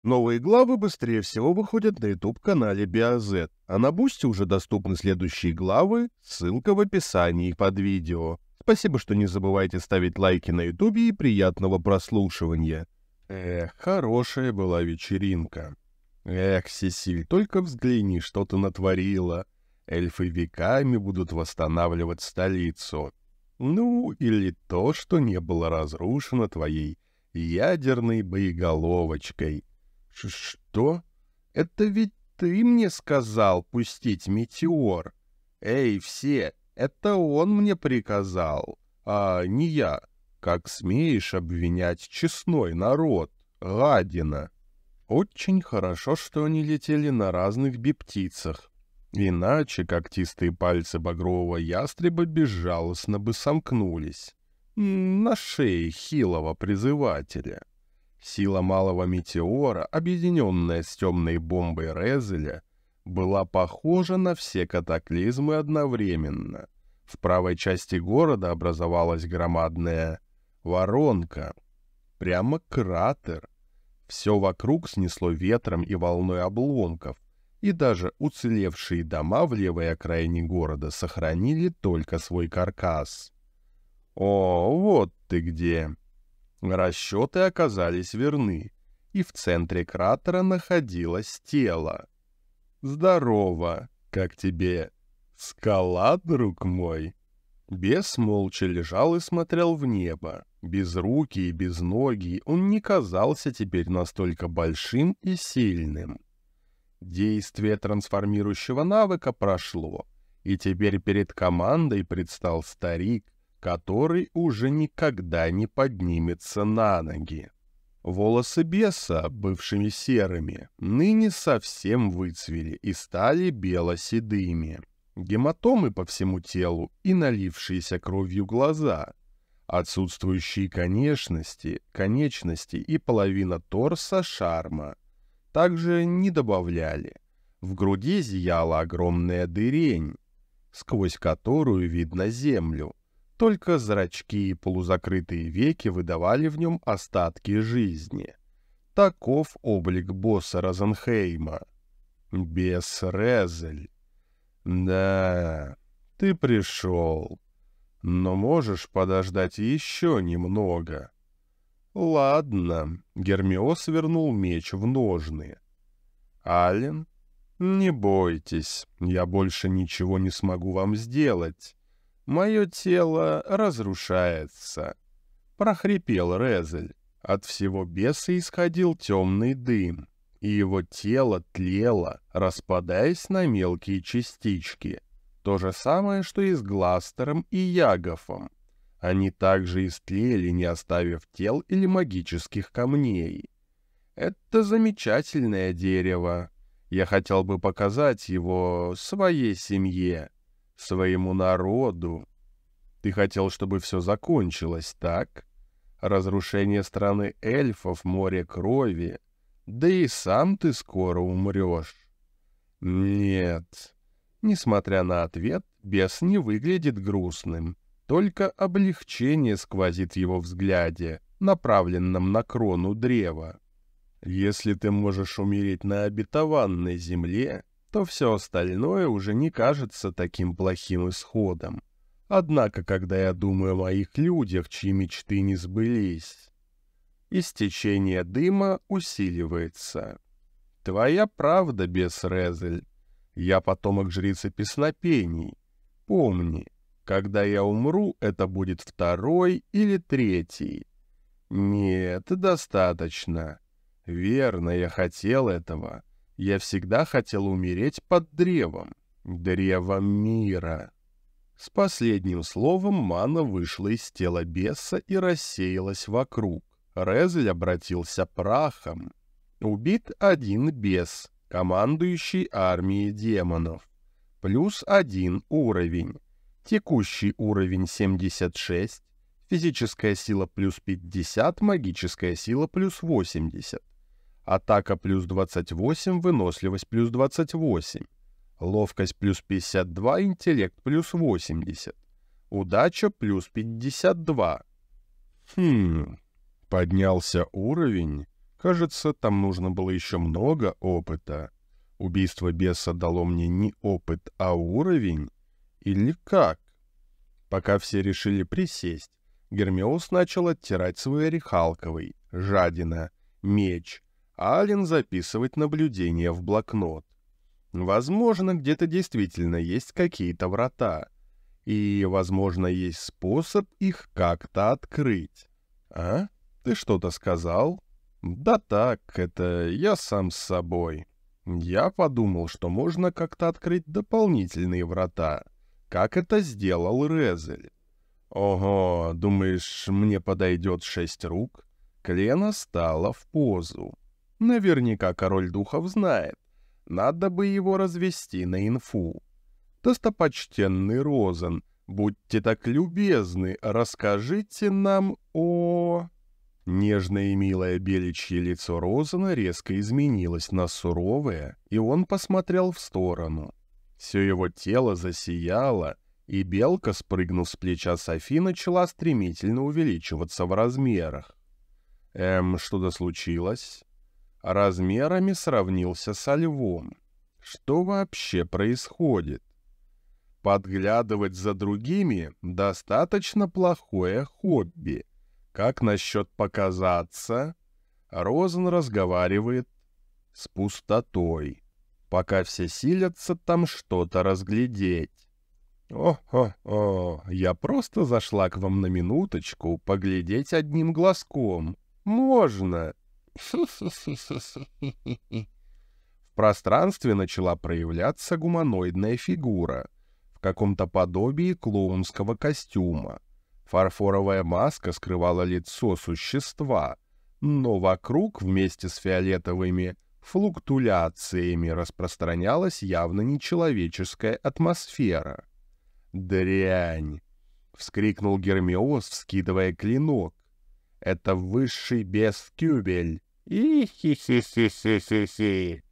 Новые главы быстрее всего выходят на YouTube-канале BioZ, а на Бусти уже доступны следующие главы, ссылка в описании под видео. Спасибо, что не забывайте ставить лайки на YouTube и приятного прослушивания. Хорошая была вечеринка. Сесиль, только взгляни, что ты натворила. Эльфы веками будут восстанавливать столицу. Ну, или то, что не было разрушено твоей ядерной боеголовочкой. Что? Это ведь ты мне сказал пустить метеор. Эй, все, это он мне приказал, а не я. Как смеешь обвинять честной народ, гадина? Очень хорошо, что они летели на разных биптицах. Иначе когтистые пальцы багрового ястреба безжалостно бы сомкнулись на шее хилого призывателя. Сила малого метеора, объединенная с темной бомбой Резеля, была похожа на все катаклизмы одновременно. В правой части города образовалась громадная воронка, прямо кратер. Все вокруг снесло ветром и волной обломков, и даже уцелевшие дома в левой окраине города сохранили только свой каркас. О, вот ты где! Расчеты оказались верны, и в центре кратера находилось тело. Здорово! Как тебе? Скала, друг мой? Бес молча лежал и смотрел в небо. Без руки и без ноги он не казался теперь настолько большим и сильным. Действие трансформирующего навыка прошло, и теперь перед командой предстал старик, который уже никогда не поднимется на ноги. Волосы беса, бывшими серыми, ныне совсем выцвели и стали бело-седыми. Гематомы по всему телу и налившиеся кровью глаза. Отсутствующие конечности и половина торса шарма также не добавляли. В груди зияла огромная дырень, сквозь которую видно землю. Только зрачки и полузакрытые веки выдавали в нем остатки жизни. Таков облик босса Розенхейма. Бес Резель. Да, ты пришел, но можешь подождать еще немного. Ладно, Гермиос вернул меч в ножны. Ален, не бойтесь, я больше ничего не смогу вам сделать. Мое тело разрушается. Прохрипел Резель. От всего беса исходил темный дым, и его тело тлело, распадаясь на мелкие частички. То же самое, что и с Гластером и Ягофом. Они также истлели, не оставив тел или магических камней. Это замечательное дерево. Я хотел бы показать его своей семье, своему народу. Ты хотел, чтобы все закончилось, так? Разрушение страны эльфов, море крови. Да и сам ты скоро умрешь. Нет. Несмотря на ответ, бес не выглядит грустным. Только облегчение сквозит в его взгляде, направленном на крону древа. Если ты можешь умереть на обетованной земле, то все остальное уже не кажется таким плохим исходом. Однако, когда я думаю о моих людях, чьи мечты не сбылись, истечение дыма усиливается. Твоя правда, бес Резель. Я потомок жрицы песнопений. Помни, когда я умру, это будет второй или третий. Нет, достаточно. Верно, я хотел этого. Я всегда хотел умереть под древом. Древом мира. С последним словом мана вышла из тела беса и рассеялась вокруг. Резель обратился прахом. Убит один бес, командующий армией демонов. Плюс 1 уровень. Текущий уровень 76. Физическая сила плюс 50, магическая сила плюс 80. Атака плюс 28, выносливость плюс 28. Ловкость плюс 52, интеллект плюс 80. Удача плюс 52. Поднялся уровень? Кажется, там нужно было еще много опыта. Убийство беса дало мне не опыт, а уровень? Или как? Пока все решили присесть, Гермиос начал оттирать свой орехалковый, жадина, меч, а Ален записывать наблюдения в блокнот. Возможно, где-то действительно есть какие-то врата, и, возможно, есть способ их как-то открыть. А? Ты что-то сказал? Да так, это я сам с собой. Я подумал, что можно как-то открыть дополнительные врата, как это сделал Резель. Ого, думаешь, мне подойдет 6 рук? Клена стала в позу. Наверняка король духов знает. Надо бы его развести на инфу. Достопочтенный Розен, будьте так любезны, расскажите нам о... Нежное и милое беличье лицо Розена резко изменилось на суровое, и он посмотрел в сторону. Все его тело засияло, и белка, спрыгнув с плеча Софи, начала стремительно увеличиваться в размерах. Что-то случилось? Размерами сравнился со львом. Что вообще происходит? Подглядывать за другими — достаточно плохое хобби. Как насчет показаться? Розен разговаривает с пустотой, пока все силятся там что-то разглядеть. О, я просто зашла к вам на минуточку поглядеть одним глазком. Можно? В пространстве начала проявляться гуманоидная фигура в каком-то подобии клоунского костюма. Фарфоровая маска скрывала лицо существа, но вокруг вместе с фиолетовыми флуктуляциями распространялась явно нечеловеческая атмосфера. «Дрянь!» — вскрикнул Гермиос, вскидывая клинок. «Это высший бес Кюбель!» «И-хи-хи-хи-хи-хи-хи!»